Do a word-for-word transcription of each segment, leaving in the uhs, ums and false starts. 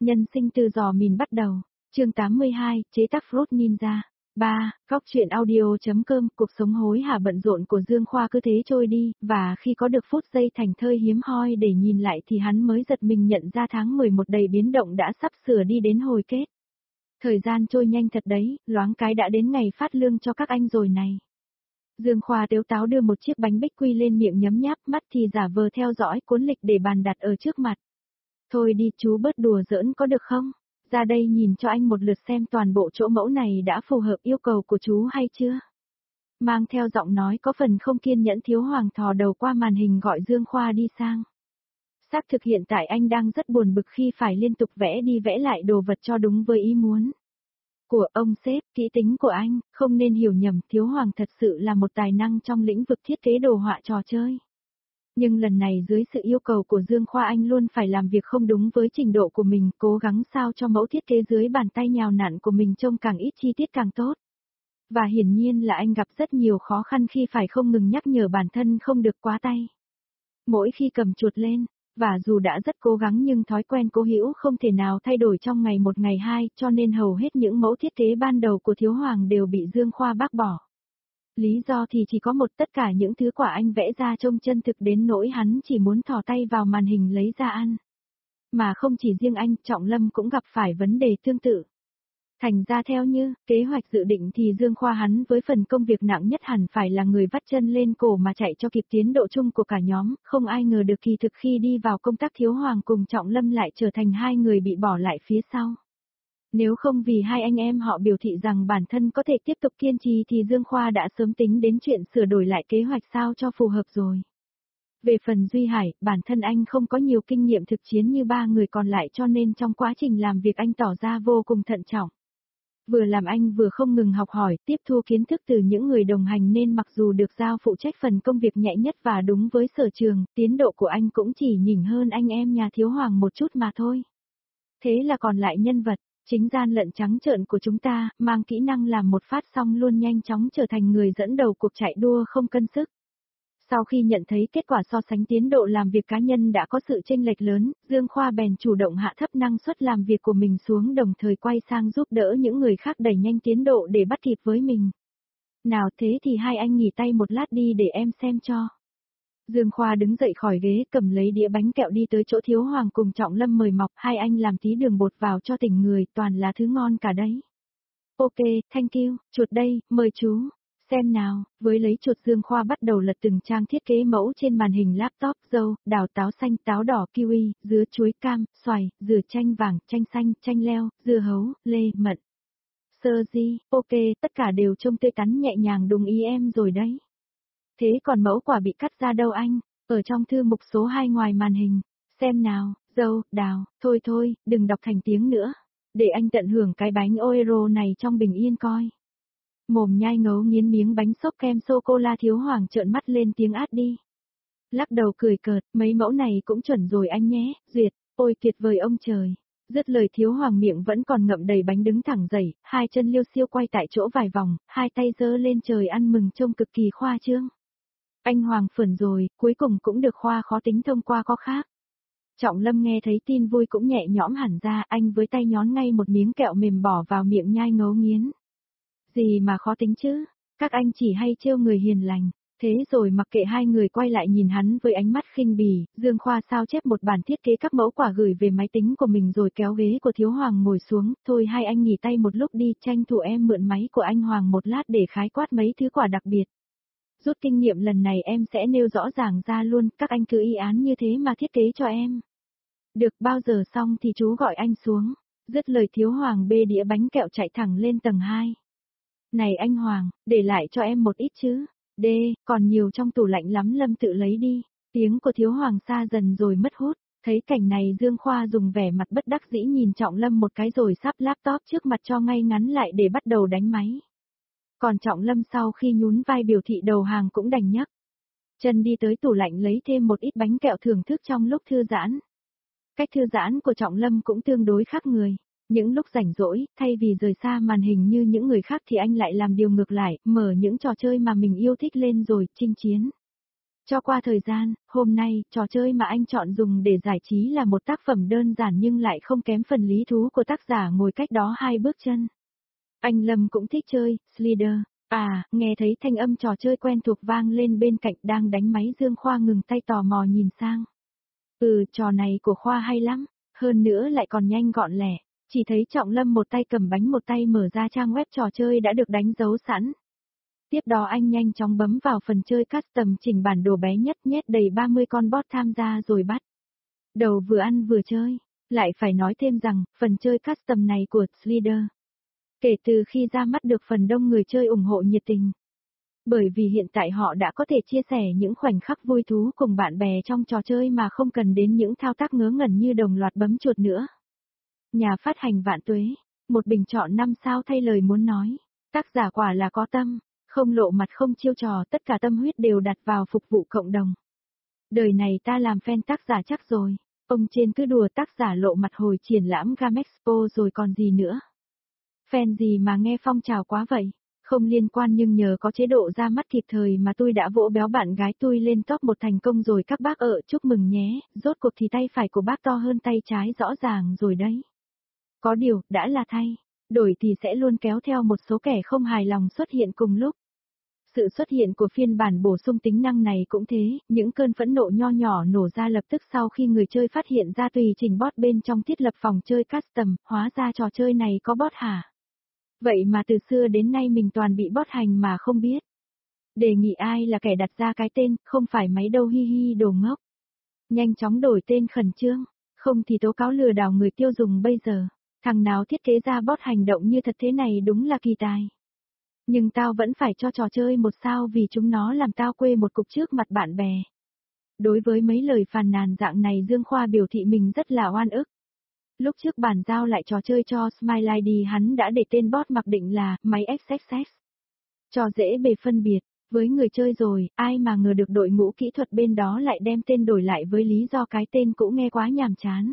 Nhân sinh từ giò mìn bắt đầu. Chương tám mươi hai, chế tác Fruit Ninja. ba. Góc truyện audio.com. Cuộc sống hối hả bận rộn của Dương Khoa cứ thế trôi đi, và khi có được phút giây thành thơi hiếm hoi để nhìn lại thì hắn mới giật mình nhận ra tháng mười một đầy biến động đã sắp sửa đi đến hồi kết. Thời gian trôi nhanh thật đấy, loáng cái đã đến ngày phát lương cho các anh rồi này. Dương Khoa tếu táo đưa một chiếc bánh bích quy lên miệng nhấm nháp, mắt thì giả vờ theo dõi cuốn lịch để bàn đặt ở trước mặt. Thôi đi chú bớt đùa giỡn có được không? Ra đây nhìn cho anh một lượt xem toàn bộ chỗ mẫu này đã phù hợp yêu cầu của chú hay chưa? Mang theo giọng nói có phần không kiên nhẫn, Thiếu Hoàng thò đầu qua màn hình gọi Dương Khoa đi sang. Xác thực hiện tại anh đang rất buồn bực khi phải liên tục vẽ đi vẽ lại đồ vật cho đúng với ý muốn của ông sếp. Kỹ tính của anh, không nên hiểu nhầm, Thiếu Hoàng thật sự là một tài năng trong lĩnh vực thiết kế đồ họa trò chơi. Nhưng lần này dưới sự yêu cầu của Dương Khoa anh luôn phải làm việc không đúng với trình độ của mình, cố gắng sao cho mẫu thiết kế dưới bàn tay nhào nặn của mình trông càng ít chi tiết càng tốt. Và hiển nhiên là anh gặp rất nhiều khó khăn khi phải không ngừng nhắc nhở bản thân không được quá tay. Mỗi khi cầm chuột lên, và dù đã rất cố gắng nhưng thói quen cố hữu không thể nào thay đổi trong ngày một ngày hai, cho nên hầu hết những mẫu thiết kế ban đầu của Thiếu Hoàng đều bị Dương Khoa bác bỏ. Lý do thì chỉ có một, tất cả những thứ quả anh vẽ ra trông chân thực đến nỗi hắn chỉ muốn thò tay vào màn hình lấy ra ăn. Mà không chỉ riêng anh, Trọng Lâm cũng gặp phải vấn đề tương tự. Thành ra theo như kế hoạch dự định thì Dương Khoa hắn với phần công việc nặng nhất hẳn phải là người vắt chân lên cổ mà chạy cho kịp tiến độ chung của cả nhóm, không ai ngờ được kỳ thực khi đi vào công tác Thiếu Hoàng cùng Trọng Lâm lại trở thành hai người bị bỏ lại phía sau. Nếu không vì hai anh em họ biểu thị rằng bản thân có thể tiếp tục kiên trì thì Dương Khoa đã sớm tính đến chuyện sửa đổi lại kế hoạch sao cho phù hợp rồi. Về phần Duy Hải, bản thân anh không có nhiều kinh nghiệm thực chiến như ba người còn lại cho nên trong quá trình làm việc anh tỏ ra vô cùng thận trọng. Vừa làm anh vừa không ngừng học hỏi, tiếp thu kiến thức từ những người đồng hành nên mặc dù được giao phụ trách phần công việc nhẹ nhất và đúng với sở trường, tiến độ của anh cũng chỉ nhỉnh hơn anh em nhà Thiếu Hoàng một chút mà thôi. Thế là còn lại nhân vật chính gian lận trắng trợn của chúng ta, mang kỹ năng làm một phát xong luôn nhanh chóng trở thành người dẫn đầu cuộc chạy đua không cân sức. Sau khi nhận thấy kết quả so sánh tiến độ làm việc cá nhân đã có sự chênh lệch lớn, Dương Khoa bèn chủ động hạ thấp năng suất làm việc của mình xuống, đồng thời quay sang giúp đỡ những người khác đẩy nhanh tiến độ để bắt kịp với mình. Nào thế thì hai anh nghỉ tay một lát đi để em xem cho. Dương Khoa đứng dậy khỏi ghế, cầm lấy đĩa bánh kẹo đi tới chỗ Thiếu Hoàng cùng Trọng Lâm mời mọc, hai anh làm tí đường bột vào cho tỉnh người, toàn là thứ ngon cả đấy. Ok, thank you, chuột đây, mời chú. Xem nào, với lấy chuột Dương Khoa bắt đầu lật từng trang thiết kế mẫu trên màn hình laptop, dâu, đào, táo xanh, táo đỏ, kiwi, dứa, chuối, cam, xoài, dừa, chanh vàng, chanh xanh, chanh leo, dưa hấu, lê, mận. Sơ di, ok, tất cả đều trông tươi tắn nhẹ nhàng đúng ý em rồi đấy. Thế còn mẫu quả bị cắt ra đâu anh? Ở trong thư mục số hai ngoài màn hình. Xem nào, dâu, đào, thôi thôi, đừng đọc thành tiếng nữa. Để anh tận hưởng cái bánh Oreo này trong bình yên coi. Mồm nhai ngấu nghiến miếng bánh xốp kem sô-cô-la, Thiếu Hoàng trợn mắt lên tiếng át đi. Lắc đầu cười cợt, mấy mẫu này cũng chuẩn rồi anh nhé, duyệt, ôi tuyệt vời ông trời. Dứt lời Thiếu Hoàng miệng vẫn còn ngậm đầy bánh đứng thẳng dậy, hai chân liêu xiêu quay tại chỗ vài vòng, hai tay giơ lên trời ăn mừng trông cực kỳ khoa trương. Anh Hoàng phởn rồi, cuối cùng cũng được khoa khó tính thông qua có khác. Trọng Lâm nghe thấy tin vui cũng nhẹ nhõm hẳn ra, anh với tay nhón ngay một miếng kẹo mềm bỏ vào miệng nhai ngấu nghiến. Gì mà khó tính chứ, các anh chỉ hay trêu người hiền lành. Thế rồi mặc kệ hai người quay lại nhìn hắn với ánh mắt khinh bỉ, Dương Khoa sao chép một bản thiết kế các mẫu quả gửi về máy tính của mình rồi kéo ghế của Thiếu Hoàng ngồi xuống, thôi hai anh nghỉ tay một lúc đi, tranh thủ em mượn máy của anh Hoàng một lát để khái quát mấy thứ quả đặc biệt. Rút kinh nghiệm lần này em sẽ nêu rõ ràng ra luôn, các anh cứ y án như thế mà thiết kế cho em. Được, bao giờ xong thì chú gọi anh xuống. Dứt lời Thiếu Hoàng bê đĩa bánh kẹo chạy thẳng lên tầng hai. Này anh Hoàng, để lại cho em một ít chứ. Đê, còn nhiều trong tủ lạnh lắm, Lâm tự lấy đi. Tiếng của Thiếu Hoàng xa dần rồi mất hút. Thấy cảnh này Dương Khoa dùng vẻ mặt bất đắc dĩ nhìn Trọng Lâm một cái rồi sắp laptop trước mặt cho ngay ngắn lại để bắt đầu đánh máy. Còn Trọng Lâm sau khi nhún vai biểu thị đầu hàng cũng đành nhấc chân đi tới tủ lạnh lấy thêm một ít bánh kẹo thưởng thức trong lúc thư giãn. Cách thư giãn của Trọng Lâm cũng tương đối khác người. Những lúc rảnh rỗi, thay vì rời xa màn hình như những người khác thì anh lại làm điều ngược lại, mở những trò chơi mà mình yêu thích lên rồi chinh chiến. Cho qua thời gian, hôm nay, trò chơi mà anh chọn dùng để giải trí là một tác phẩm đơn giản nhưng lại không kém phần lý thú của tác giả ngồi cách đó hai bước chân. Anh Lâm cũng thích chơi, Slider. À, nghe thấy thanh âm trò chơi quen thuộc vang lên bên cạnh đang đánh máy Dương Khoa ngừng tay tò mò nhìn sang. Ừ, trò này của Khoa hay lắm, hơn nữa lại còn nhanh gọn lẹ. Chỉ thấy Trọng Lâm một tay cầm bánh một tay mở ra trang web trò chơi đã được đánh dấu sẵn. Tiếp đó anh nhanh chóng bấm vào phần chơi custom chỉnh bản đồ bé nhất nhét đầy ba mươi con bot tham gia rồi bắt đầu vừa ăn vừa chơi. Lại phải nói thêm rằng, phần chơi custom này của Slider, kể từ khi ra mắt được phần đông người chơi ủng hộ nhiệt tình. Bởi vì hiện tại họ đã có thể chia sẻ những khoảnh khắc vui thú cùng bạn bè trong trò chơi mà không cần đến những thao tác ngớ ngẩn như đồng loạt bấm chuột nữa. Nhà phát hành Vạn Tuế, một bình chọn năm sao thay lời muốn nói. Tác giả quả là có tâm, không lộ mặt không chiêu trò, tất cả tâm huyết đều đặt vào phục vụ cộng đồng. Đời này ta làm fan tác giả chắc rồi, ông trên cứ đùa tác giả lộ mặt hồi triển lãm Game Expo rồi còn gì nữa. Fan gì mà nghe phong trào quá vậy, không liên quan nhưng nhờ có chế độ ra mắt kịp thời mà tôi đã vỗ béo bạn gái tôi lên top một thành công rồi các bác ợ chúc mừng nhé, rốt cuộc thì tay phải của bác to hơn tay trái rõ ràng rồi đấy. Có điều, đã là thay, đổi thì sẽ luôn kéo theo một số kẻ không hài lòng xuất hiện cùng lúc. Sự xuất hiện của phiên bản bổ sung tính năng này cũng thế, những cơn phẫn nộ nho nhỏ nổ ra lập tức sau khi người chơi phát hiện ra tùy chỉnh bot bên trong thiết lập phòng chơi custom, hóa ra trò chơi này có bot hả? Vậy mà từ xưa đến nay mình toàn bị bot hành mà không biết. Đề nghị ai là kẻ đặt ra cái tên, không phải máy đâu hi hi đồ ngốc. Nhanh chóng đổi tên khẩn trương, không thì tố cáo lừa đảo người tiêu dùng bây giờ. Thằng nào thiết kế ra bot hành động như thật thế này đúng là kỳ tài. Nhưng tao vẫn phải cho trò chơi một sao vì chúng nó làm tao quê một cục trước mặt bạn bè. Đối với mấy lời phàn nàn dạng này Dương Khoa biểu thị mình rất là oan ức. Lúc trước bàn giao lại trò chơi cho Smile i đê hắn đã để tên bot mặc định là máy ích ích ích. Cho dễ bề phân biệt, với người chơi rồi, ai mà ngờ được đội ngũ kỹ thuật bên đó lại đem tên đổi lại với lý do cái tên cũ nghe quá nhàm chán.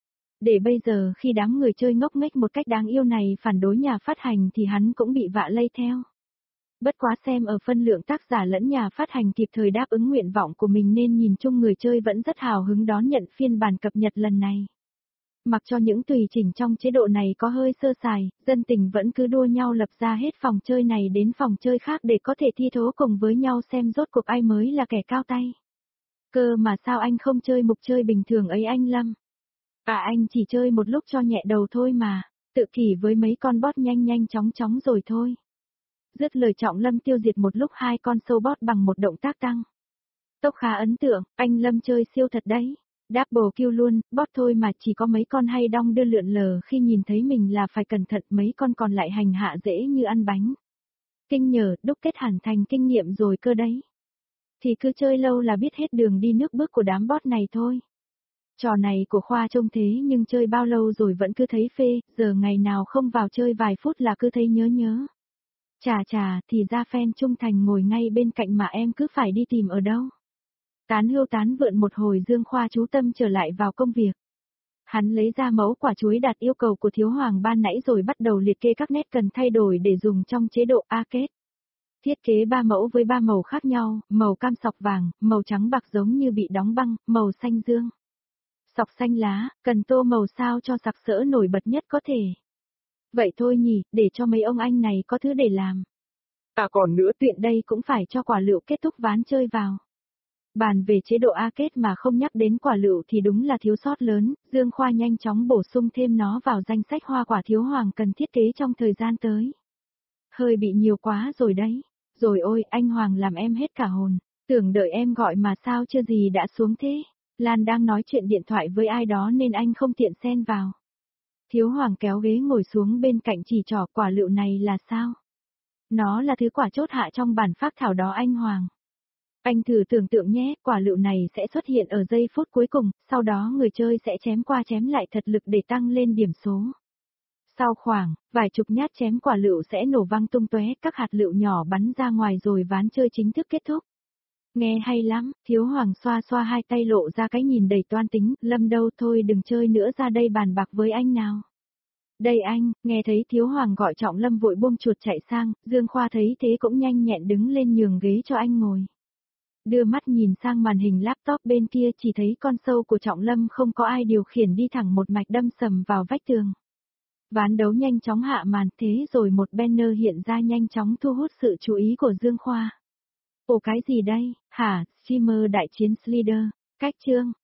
Để bây giờ khi đám người chơi ngốc nghếch một cách đáng yêu này phản đối nhà phát hành thì hắn cũng bị vạ lây theo. Bất quá xem ở phân lượng tác giả lẫn nhà phát hành kịp thời đáp ứng nguyện vọng của mình nên nhìn chung người chơi vẫn rất hào hứng đón nhận phiên bản cập nhật lần này. Mặc cho những tùy chỉnh trong chế độ này có hơi sơ sài, dân tình vẫn cứ đua nhau lập ra hết phòng chơi này đến phòng chơi khác để có thể thi thố cùng với nhau xem rốt cuộc ai mới là kẻ cao tay. Cơ mà sao anh không chơi mục chơi bình thường ấy anh Lâm? À anh chỉ chơi một lúc cho nhẹ đầu thôi mà, tự kỷ với mấy con bot nhanh nhanh chóng chóng rồi thôi. Dứt lời Trọng Lâm tiêu diệt một lúc hai con sâu bot bằng một động tác tăng tốc khá ấn tượng, anh Lâm chơi siêu thật đấy. Double kill luôn, bot thôi mà chỉ có mấy con hay đong đưa lượn lờ khi nhìn thấy mình là phải cẩn thận mấy con còn lại hành hạ dễ như ăn bánh. Kinh nhờ, đúc kết hẳn thành kinh nghiệm rồi cơ đấy. Thì cứ chơi lâu là biết hết đường đi nước bước của đám bot này thôi. Trò này của Khoa trông thế nhưng chơi bao lâu rồi vẫn cứ thấy phê, giờ ngày nào không vào chơi vài phút là cứ thấy nhớ nhớ. Chà chà, thì ra fan trung thành ngồi ngay bên cạnh mà em cứ phải đi tìm ở đâu. Tán hưu tán vượn một hồi Dương Khoa chú tâm trở lại vào công việc. Hắn lấy ra mẫu quả chuối đạt yêu cầu của Thiếu Hoàng ban nãy rồi bắt đầu liệt kê các nét cần thay đổi để dùng trong chế độ arcade. Thiết kế ba mẫu với ba màu khác nhau, màu cam sọc vàng, màu trắng bạc giống như bị đóng băng, màu xanh dương. Sọc xanh lá, cần tô màu sao cho sặc sỡ nổi bật nhất có thể. Vậy thôi nhỉ, để cho mấy ông anh này có thứ để làm. À còn nữa tiện đây cũng phải cho quả lựu kết thúc ván chơi vào. Bàn về chế độ arcade mà không nhắc đến quả lựu thì đúng là thiếu sót lớn, Dương Khoa nhanh chóng bổ sung thêm nó vào danh sách hoa quả Thiếu Hoàng cần thiết kế trong thời gian tới. Hơi bị nhiều quá rồi đấy. Rồi ôi, anh Hoàng làm em hết cả hồn. Tưởng đợi em gọi mà sao chưa gì đã xuống thế. Lan đang nói chuyện điện thoại với ai đó nên anh không tiện xen vào. Thiếu Hoàng kéo ghế ngồi xuống bên cạnh chỉ trỏ quả lựu này là sao? Nó là thứ quả chốt hạ trong bản phác thảo đó anh Hoàng. Anh thử tưởng tượng nhé, quả lựu này sẽ xuất hiện ở giây phút cuối cùng, sau đó người chơi sẽ chém qua chém lại thật lực để tăng lên điểm số. Sau khoảng, vài chục nhát chém quả lựu sẽ nổ văng tung tóe, các hạt lựu nhỏ bắn ra ngoài rồi ván chơi chính thức kết thúc. Nghe hay lắm, Thiếu Hoàng xoa xoa hai tay lộ ra cái nhìn đầy toan tính, Lâm đâu thôi đừng chơi nữa ra đây bàn bạc với anh nào. Đây anh, nghe thấy Thiếu Hoàng gọi Trọng Lâm vội buông chuột chạy sang, Dương Khoa thấy thế cũng nhanh nhẹn đứng lên nhường ghế cho anh ngồi. Đưa mắt nhìn sang màn hình laptop bên kia chỉ thấy con sâu của Trọng Lâm không có ai điều khiển đi thẳng một mạch đâm sầm vào vách tường. Ván đấu nhanh chóng hạ màn thế rồi một banner hiện ra nhanh chóng thu hút sự chú ý của Dương Khoa. Ồ cái gì đây, hả, streamer đại chiến Slider, cách chương.